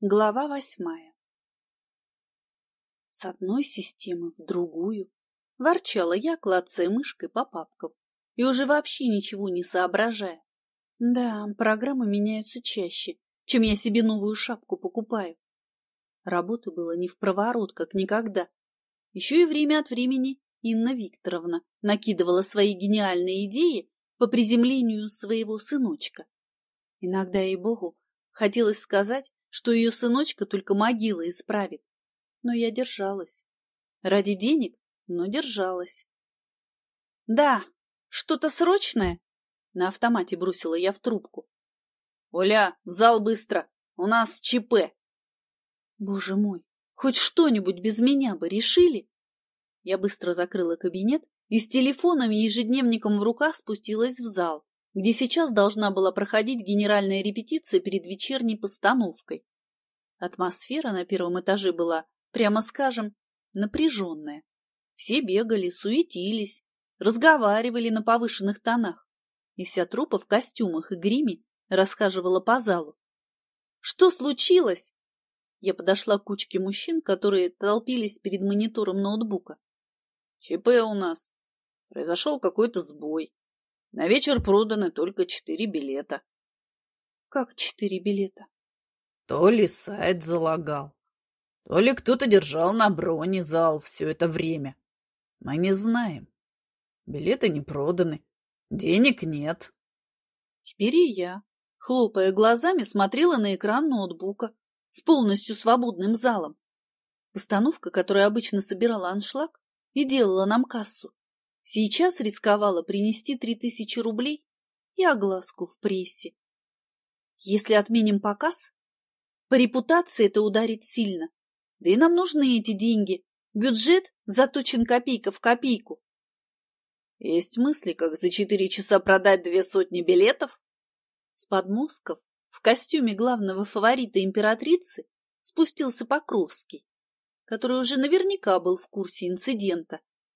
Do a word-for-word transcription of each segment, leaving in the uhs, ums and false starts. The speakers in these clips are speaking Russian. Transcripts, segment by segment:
Глава восьмая. С одной системы в другую ворчала я, клацая мышкой по папкам, и уже вообще ничего не соображая. Да, программы меняются чаще, чем я себе новую шапку покупаю. Работы было не впроворот, как никогда. Еще и время от времени Инна Викторовна накидывала свои гениальные идеи по приземлению своего сыночка. Иногда, ей-богу, хотелось сказать, что ее сыночка только могила исправит. Но я держалась. Ради денег, но держалась. «Да, что-то срочное?» На автомате бросила я в трубку. «Оля, в зал быстро! У нас ЧП!» Боже мой, хоть что-нибудь без меня бы решили? Я быстро закрыла кабинет и с телефоном и ежедневником в руках спустилась в зал, где сейчас должна была проходить генеральная репетиция перед вечерней постановкой. Атмосфера на первом этаже была, прямо скажем, напряженная. Все бегали, суетились, разговаривали на повышенных тонах, и вся труппа в костюмах и гриме расхаживала по залу. «Что случилось?» Я подошла к кучке мужчин, которые толпились перед монитором ноутбука. «ЧП у нас. Произошел какой-то сбой. На вечер проданы только четыре билета». «Как четыре билета?» То ли сайт залагал, то ли кто-то держал на броне зал все это время. Мы не знаем. Билеты не проданы, денег нет. Теперь и я, хлопая глазами, смотрела на экран ноутбука с полностью свободным залом. Постановка, которая обычно собирала аншлаг и делала нам кассу, сейчас рисковала принести три тысячи рублей и огласку в прессе. Если отменим показ, по репутации это ударит сильно. Да и нам нужны эти деньги. Бюджет заточен копейка в копейку. Есть мысли, как за четыре часа продать две сотни билетов? С подмостков в костюме главного фаворита императрицы спустился Покровский, который уже наверняка был в курсе инцидента.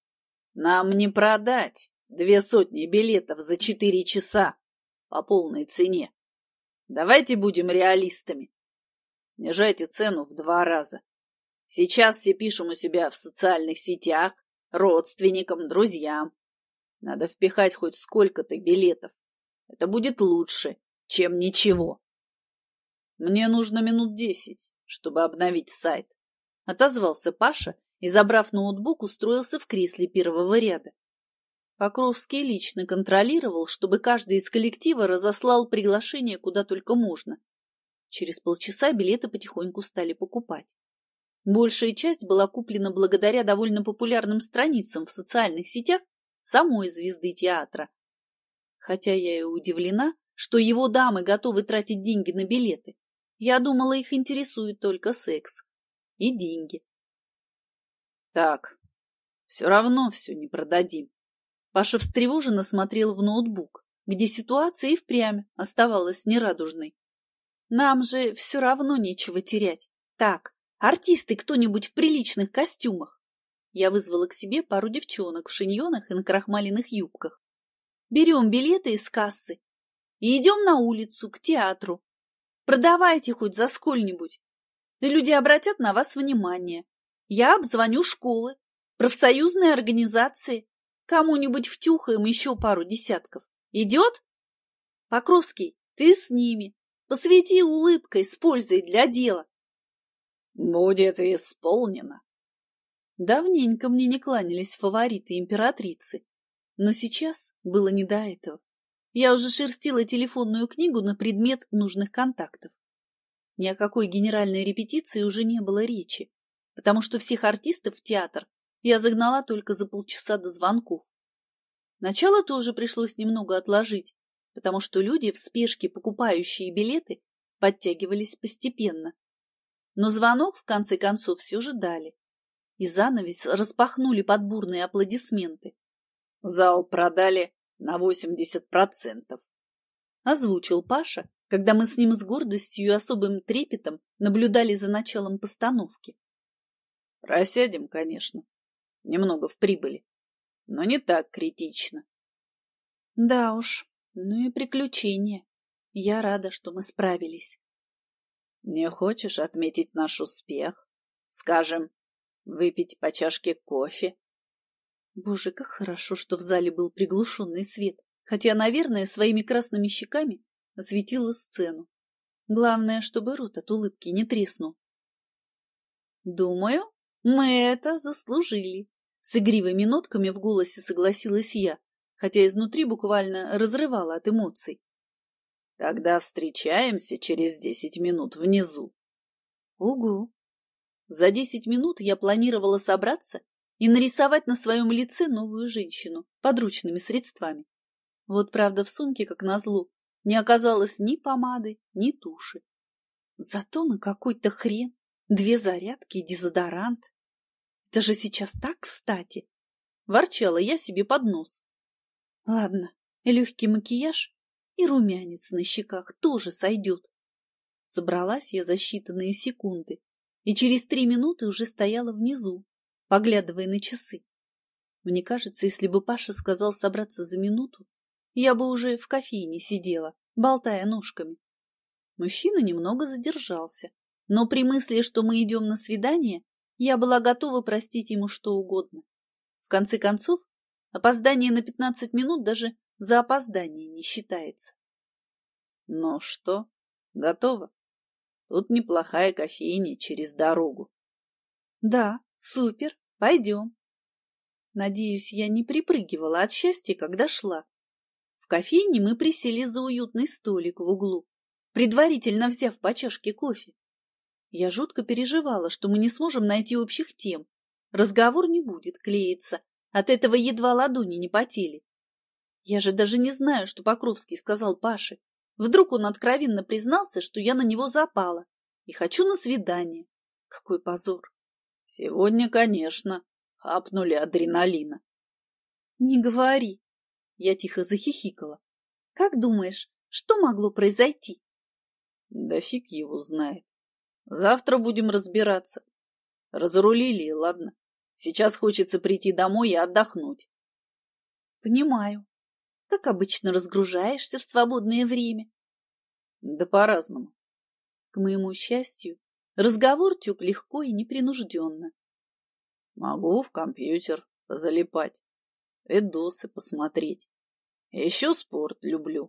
Нам не продать две сотни билетов за четыре часа по полной цене. Давайте будем реалистами. Снижайте цену в два раза. Сейчас все пишем у себя в социальных сетях, родственникам, друзьям. Надо впихать хоть сколько-то билетов. Это будет лучше, чем ничего. Мне нужно минут десять, чтобы обновить сайт. Отозвался Паша и, забрав ноутбук, устроился в кресле первого ряда. Покровский лично контролировал, чтобы каждый из коллектива разослал приглашение куда только можно. Через полчаса билеты потихоньку стали покупать. Большая часть была куплена благодаря довольно популярным страницам в социальных сетях самой звезды театра. Хотя я и удивлена, что его дамы готовы тратить деньги на билеты. Я думала, их интересует только секс и деньги. Так, все равно все не продадим. Паша встревоженно смотрел в ноутбук, где ситуация и впрямь оставалась нерадужной. Нам же все равно нечего терять. Так, артисты кто-нибудь в приличных костюмах? Я вызвала к себе пару девчонок в шиньонах и накрахмаленных юбках. Берем билеты из кассы и идем на улицу, к театру. Продавайте хоть за сколь-нибудь. И люди обратят на вас внимание. Я обзвоню школы, профсоюзные организации. Кому-нибудь втюхаем еще пару десятков. Идет? Покровский, ты с ними. Посвети улыбкой с пользой для дела. Будет исполнено. Давненько мне не кланялись фавориты императрицы, но сейчас было не до этого. Я уже шерстила телефонную книгу на предмет нужных контактов. Ни о какой генеральной репетиции уже не было речи, потому что всех артистов в театр я загнала только за полчаса до звонков. Начало тоже пришлось немного отложить, потому что люди, в спешке покупающие билеты, подтягивались постепенно. Но звонок, в конце концов, все же дали. И занавес распахнули под бурные аплодисменты. Зал продали на восемьдесят процентов. Озвучил Паша, когда мы с ним с гордостью и особым трепетом наблюдали за началом постановки. Просядем, конечно, немного в прибыли, но не так критично. Да уж, ну и приключения. Я рада, что мы справились. Не хочешь отметить наш успех? Скажем, выпить по чашке кофе? Боже, как хорошо, что в зале был приглушенный свет, хотя, наверное, своими красными щеками осветила сцену. Главное, чтобы рот от улыбки не треснул. Думаю, мы это заслужили. С игривыми нотками в голосе согласилась я, хотя изнутри буквально разрывала от эмоций. Тогда встречаемся через десять минут внизу. Угу. За десять минут я планировала собраться и нарисовать на своем лице новую женщину подручными средствами. Вот правда в сумке, как назло, не оказалось ни помады, ни туши. Зато на какой-то хрен две зарядки и дезодорант. Это же сейчас так кстати. Ворчала я себе под нос. Ладно, легкий макияж и румянец на щеках тоже сойдет. Собралась я за считанные секунды и через три минуты уже стояла внизу, поглядывая на часы. Мне кажется, если бы Паша сказал собраться за минуту, я бы уже в кофейне сидела, болтая ножками. Мужчина немного задержался, но при мысли, что мы идем на свидание, я была готова простить ему что угодно. В конце концов, опоздание на пятнадцать минут даже за опоздание не считается. Ну что, готово? Тут неплохая кофейня через дорогу. Да, супер, пойдем. Надеюсь, я не припрыгивала от счастья, когда шла. В кофейне мы присели за уютный столик в углу, предварительно взяв по чашке кофе. Я жутко переживала, что мы не сможем найти общих тем. Разговор не будет клеиться, от этого едва ладони не потели. Я же даже не знаю, что Покровский сказал Паше. Вдруг он откровенно признался, что я на него запала и хочу на свидание. Какой позор! Сегодня, конечно, хапнули адреналина. Не говори. Я тихо захихикала. Как думаешь, что могло произойти? Да фиг его знает. Завтра будем разбираться. Разрулили, ладно. Сейчас хочется прийти домой и отдохнуть. Понимаю. Как обычно разгружаешься в свободное время? Да по-разному. К моему счастью, разговор тек легко и непринужденно. Могу в компьютер позалипать, видосы посмотреть. Еще спорт люблю.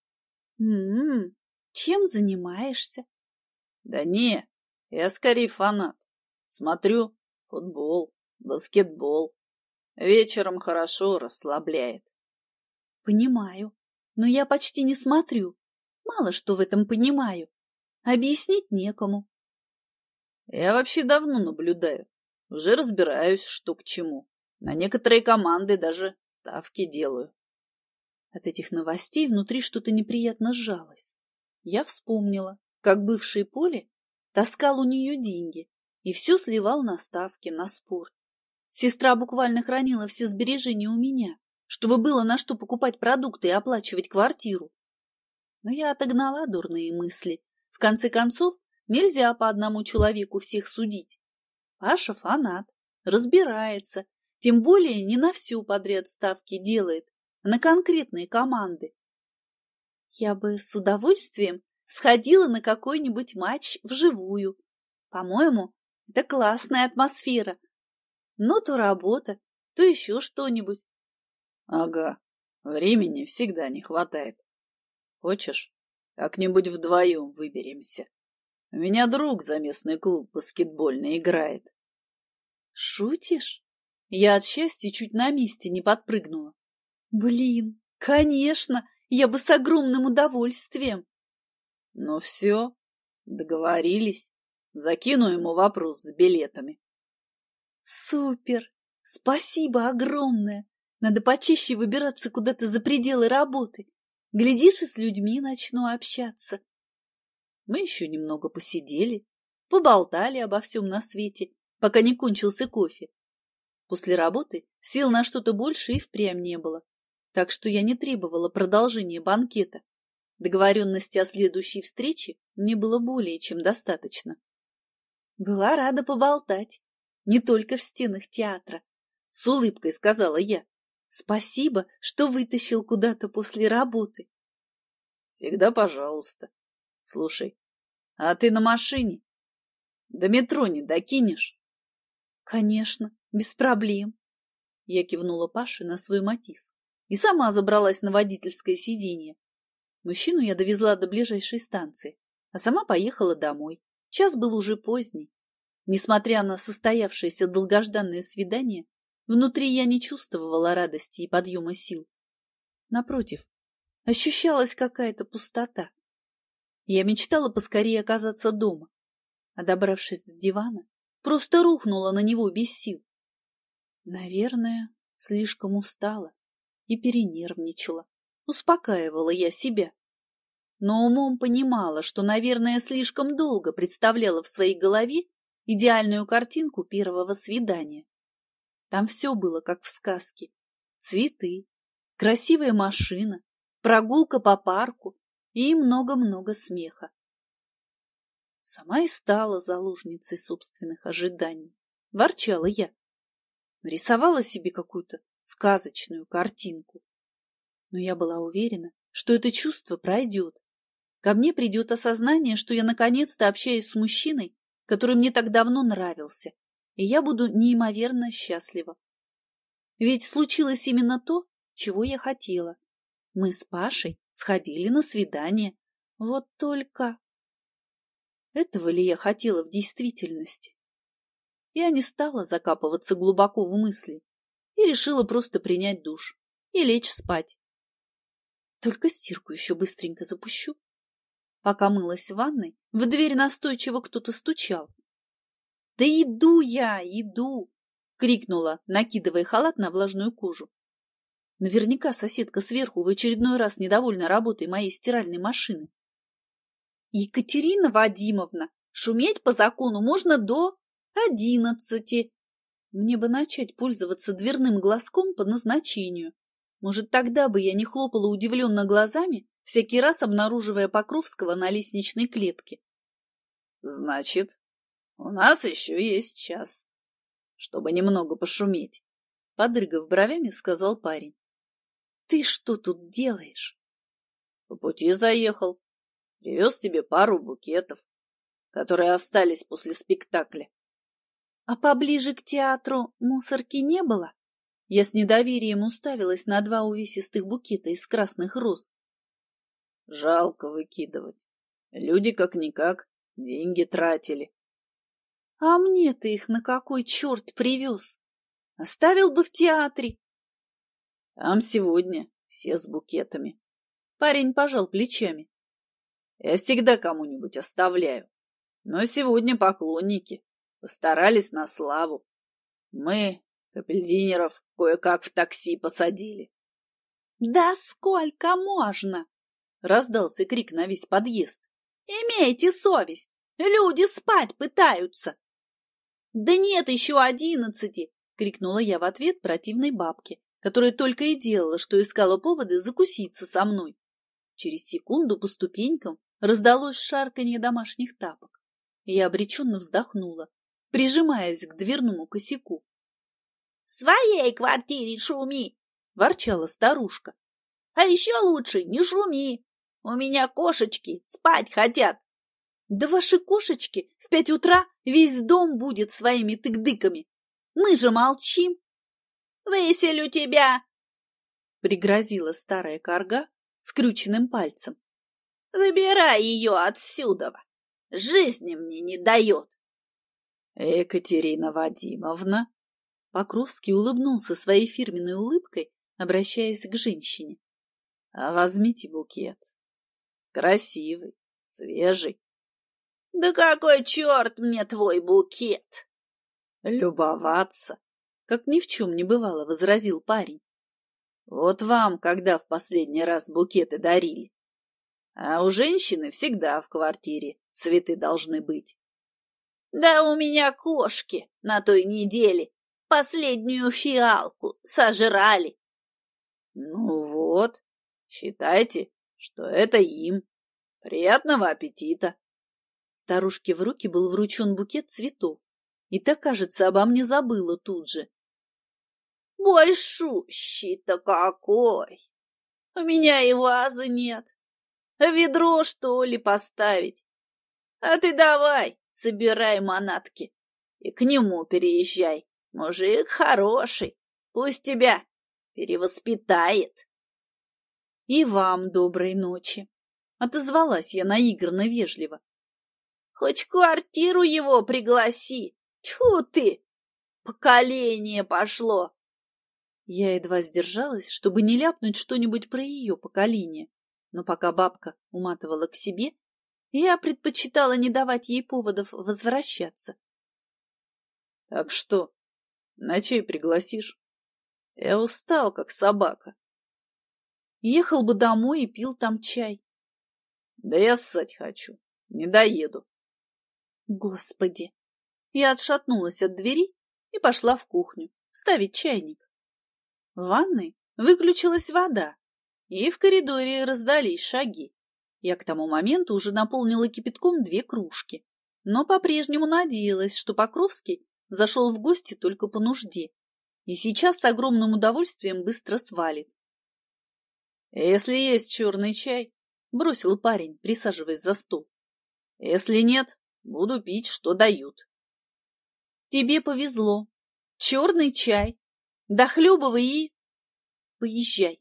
М-м, чем занимаешься? Да не, я скорее фанат. Смотрю футбол, баскетбол. Вечером хорошо расслабляет. Понимаю, но я почти не смотрю. Мало что в этом понимаю. Объяснить некому. Я вообще давно наблюдаю. Уже разбираюсь, что к чему. На некоторые команды даже ставки делаю. От этих новостей внутри что-то неприятно сжалось. Я вспомнила, как бывший Поле таскал у нее деньги и все сливал на ставки, на спорт. Сестра буквально хранила все сбережения у меня, чтобы было на что покупать продукты и оплачивать квартиру. Но я отогнала дурные мысли. В конце концов, нельзя по одному человеку всех судить. Паша фанат, разбирается, тем более не на всю подряд ставки делает, а на конкретные команды. Я бы с удовольствием сходила на какой-нибудь матч вживую. По-моему, это классная атмосфера. Но то работа, то еще что-нибудь. Ага, времени всегда не хватает. Хочешь, как-нибудь вдвоем выберемся? У меня друг за местный клуб баскетбольный играет. Шутишь? Я от счастья чуть на месте не подпрыгнула. Блин, конечно, я бы с огромным удовольствием. Ну все, договорились. Закину ему вопрос с билетами. Супер! Спасибо огромное! Надо почаще выбираться куда-то за пределы работы. Глядишь, и с людьми начну общаться. Мы еще немного посидели, поболтали обо всем на свете, пока не кончился кофе. После работы сил на что-то больше и впрямь не было, так что я не требовала продолжения банкета. Договоренности о следующей встрече мне было более чем достаточно. Была рада поболтать, не только в стенах театра. С улыбкой сказала я. Спасибо, что вытащил куда-то после работы. Всегда пожалуйста. Слушай, А ты на машине? До метро не докинешь? Конечно, без проблем. Я кивнула Паше на свой Матис и сама забралась на водительское сиденье. Мужчину я довезла до ближайшей станции, а сама поехала домой. Час был уже поздний. Несмотря на состоявшееся долгожданное свидание, внутри я не чувствовала радости и подъема сил. Напротив, ощущалась какая-то пустота. Я мечтала поскорее оказаться дома, а, добравшись до дивана, просто рухнула на него без сил. Наверное, слишком устала и перенервничала. Успокаивала я себя. Но умом понимала, что, наверное, слишком долго представляла в своей голове идеальную картинку первого свидания. Там все было как в сказке. Цветы, красивая машина, прогулка по парку и много-много смеха. Сама и стала заложницей собственных ожиданий. Ворчала я. Нарисовала себе какую-то сказочную картинку. Но я была уверена, что это чувство пройдет. Ко мне придет осознание, что я наконец-то общаюсь с мужчиной, который мне так давно нравился, и я буду неимоверно счастлива. Ведь случилось именно то, чего я хотела. Мы с Пашей сходили на свидание. Вот только... Этого ли я хотела в действительности? Я не стала закапываться глубоко в мысли и решила просто принять душ и лечь спать. Только стирку еще быстренько запущу. Пока мылась в ванной, в дверь настойчиво кто-то стучал. — Да иду я, иду! — крикнула, накидывая халат на влажную кожу. Наверняка соседка сверху в очередной раз недовольна работой моей стиральной машины. — Екатерина Вадимовна, шуметь по закону можно до одиннадцати. Мне бы начать пользоваться дверным глазком по назначению. Может, тогда бы я не хлопала удивленно глазами, всякий раз обнаруживая Покровского на лестничной клетке. — Значит, у нас еще есть час, чтобы немного пошуметь, — подрыгав бровями, сказал парень. — Ты что тут делаешь? — По пути заехал. Привез тебе пару букетов, которые остались после спектакля. — А поближе к театру мусорки не было? Я с недоверием уставилась на два увесистых букета из красных роз. — Жалко выкидывать. Люди как-никак деньги тратили. — А мне ты их на какой черт привез? Оставил бы в театре. — Там сегодня все с букетами. Парень пожал плечами. — Я всегда кому-нибудь оставляю. Но сегодня поклонники постарались на славу. Мы капельдинеров кое-как в такси посадили. — Да сколько можно? — раздался крик на весь подъезд. — Имейте совесть! Люди спать пытаются! — Да нет еще одиннадцати! — крикнула я в ответ противной бабке, которая только и делала, что искала поводы закуситься со мной. Через секунду по ступенькам раздалось шарканье домашних тапок, и я обреченно вздохнула, прижимаясь к дверному косяку. — В своей квартире шуми! — ворчала старушка. — А еще лучше не шуми! У меня кошечки спать хотят! — Да ваши кошечки в пять утра весь дом будет своими тык-дыками! Мы же молчим! — Выселю тебя! — пригрозила старая карга скрюченным пальцем. — Забирай ее отсюда! Жизни мне не дает! — Екатерина Вадимовна! Покровский улыбнулся своей фирменной улыбкой, обращаясь к женщине. — Возьмите букет. Красивый, свежий. — Да какой черт мне твой букет? — Любоваться, как ни в чем не бывало, возразил парень. — Вот вам когда в последний раз букеты дарили? А у женщины всегда в квартире цветы должны быть. — Да у меня кошки на той неделе последнюю фиалку сожрали. — Ну вот, считайте, что это им. Приятного аппетита. Старушке в руки был вручен букет цветов, и та, кажется, обо мне забыла тут же. — Большущий-то какой! У меня и вазы нет. Ведро, что ли, поставить? А ты давай, собирай манатки и к нему переезжай. Мужик хороший, пусть тебя перевоспитает. И вам доброй ночи, отозвалась я наигранно вежливо. Хоть в квартиру его пригласи. Тьфу ты, поколение пошло. Я едва сдержалась, чтобы не ляпнуть что-нибудь про ее поколение, но пока бабка уматывала к себе, я предпочитала не давать ей поводов возвращаться. — Так что, на чай пригласишь? Я устал, как собака. Ехал бы домой и пил там чай. Да я ссать хочу, не доеду. Господи! Я отшатнулась от двери и пошла в кухню ставить чайник. В ванной выключилась вода, и в коридоре раздались шаги. Я к тому моменту уже наполнила кипятком две кружки, но по-прежнему надеялась, что Покровский зашел в гости только по нужде и сейчас с огромным удовольствием быстро свалит. «Если есть черный чай», — бросил парень, присаживаясь за стол. «Если нет, буду пить, что дают». «Тебе повезло. Черный чай. Дохлебывай и... поезжай».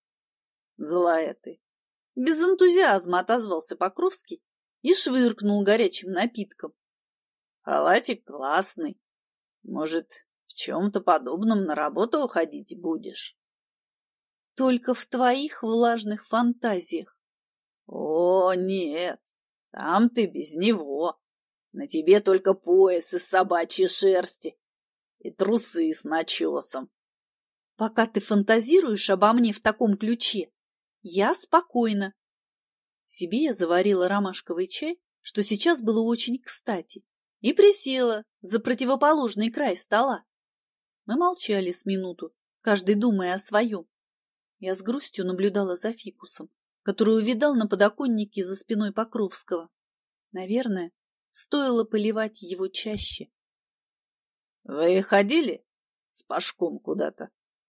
«Злая ты». Без энтузиазма отозвался Покровский и швыркнул горячим напитком. «Халатик классный. Может, в чем-то подобном на работу уходить будешь?» «Только в твоих влажных фантазиях». «О, нет, там ты без него. На тебе только пояс из собачьей шерсти и трусы с начесом». «Пока ты фантазируешь обо мне в таком ключе, я спокойна». Себе я заварила ромашковый чай, что сейчас было очень кстати, и присела за противоположный край стола. Мы молчали с минуту, каждый думая о своем. Я с грустью наблюдала за фикусом, который увидал на подоконнике за спиной Покровского. Наверное, стоило поливать его чаще. — Вы ходили с Пашком куда-то?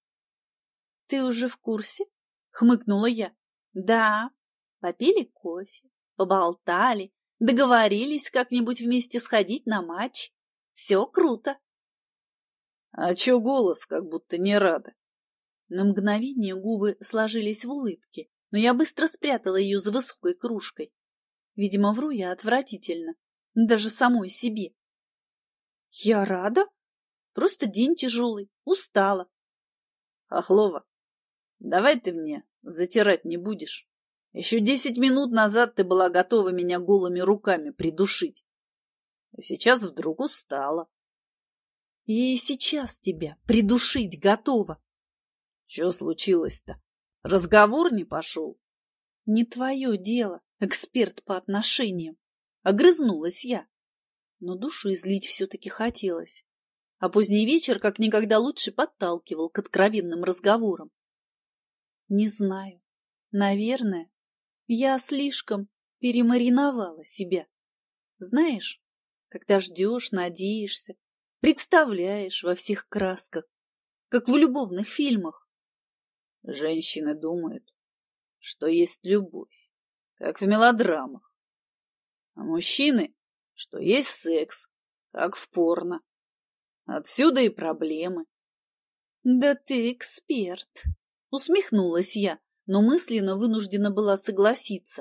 — Ты уже в курсе? — хмыкнула я. — Да, попили кофе, поболтали, договорились как-нибудь вместе сходить на матч. Все круто. — А чё голос, как будто не рада? На мгновение губы сложились в улыбке, но я быстро спрятала ее за высокой кружкой. Видимо, вру я отвратительно, даже самой себе. — Я рада? Просто день тяжелый, устала. — Хохлова, давай ты мне затирать не будешь. Еще десять минут назад ты была готова меня голыми руками придушить. А сейчас вдруг устала. И сейчас тебя придушить готова. Что случилось-то? Разговор не пошел? Не твое дело, эксперт по отношениям. Огрызнулась я. Но душу излить все-таки хотелось. А поздний вечер как никогда лучше подталкивал к откровенным разговорам. Не знаю. Наверное, я слишком перемариновала себя. Знаешь, когда ждешь, надеешься, представляешь во всех красках, как в любовных фильмах. Женщины думают, что есть любовь, как в мелодрамах. А мужчины, что есть секс, как в порно. Отсюда и проблемы. Да ты эксперт, усмехнулась я, но мысленно вынуждена была согласиться.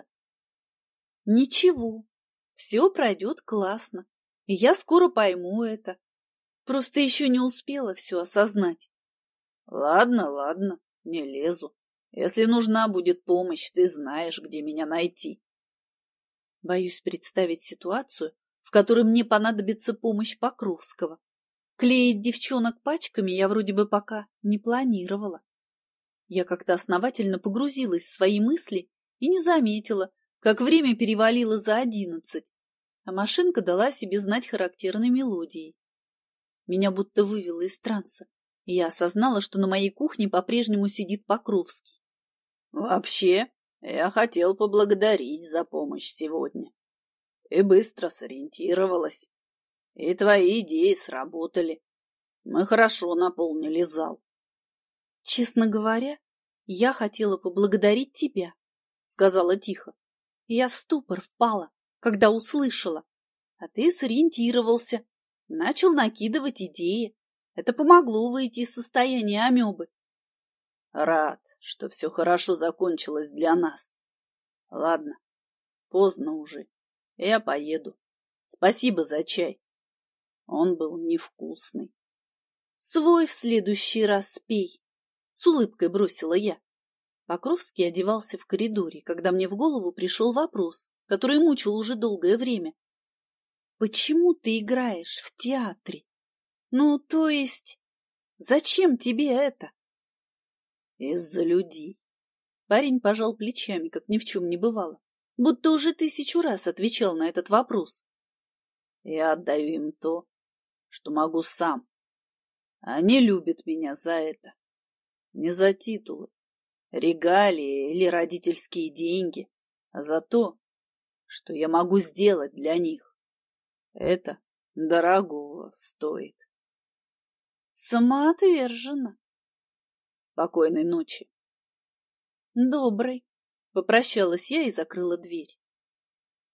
Ничего, все пройдет классно, и я скоро пойму это. Просто еще не успела все осознать. Ладно, ладно, не лезу. Если нужна будет помощь, ты знаешь, где меня найти. Боюсь представить ситуацию, в которой мне понадобится помощь Покровского. Клеить девчонок пачками я вроде бы пока не планировала. Я как-то основательно погрузилась в свои мысли и не заметила, как время перевалило за одиннадцать, а машинка дала себе знать характерной мелодией. Меня будто вывело из транса, и я осознала, что на моей кухне по-прежнему сидит Покровский. Вообще, я хотел поблагодарить за помощь сегодня. И быстро сориентировалась. И твои идеи сработали. Мы хорошо наполнили зал. Честно говоря, я хотела поблагодарить тебя, сказала тихо. Я в ступор впала, когда услышала. А ты сориентировался, начал накидывать идеи. Это помогло выйти из состояния амебы. Рад, что все хорошо закончилось для нас. Ладно, поздно уже. Я поеду. Спасибо за чай. Он был невкусный. Свой в следующий раз пей. С улыбкой бросила я. Покровский одевался в коридоре, когда мне в голову пришел вопрос, который мучил уже долгое время. Почему ты играешь в театре? Ну, то есть, зачем тебе это? Из-за людей. Парень пожал плечами, как ни в чем не бывало, будто уже тысячу раз отвечал на этот вопрос. Я отдаю им то, что могу сам. Они любят меня за это. Не за титулы, регалии или родительские деньги, а за то, что я могу сделать для них. Это дорогого стоит. Самоотверженно. Спокойной ночи. Доброй. Попрощалась я и закрыла дверь.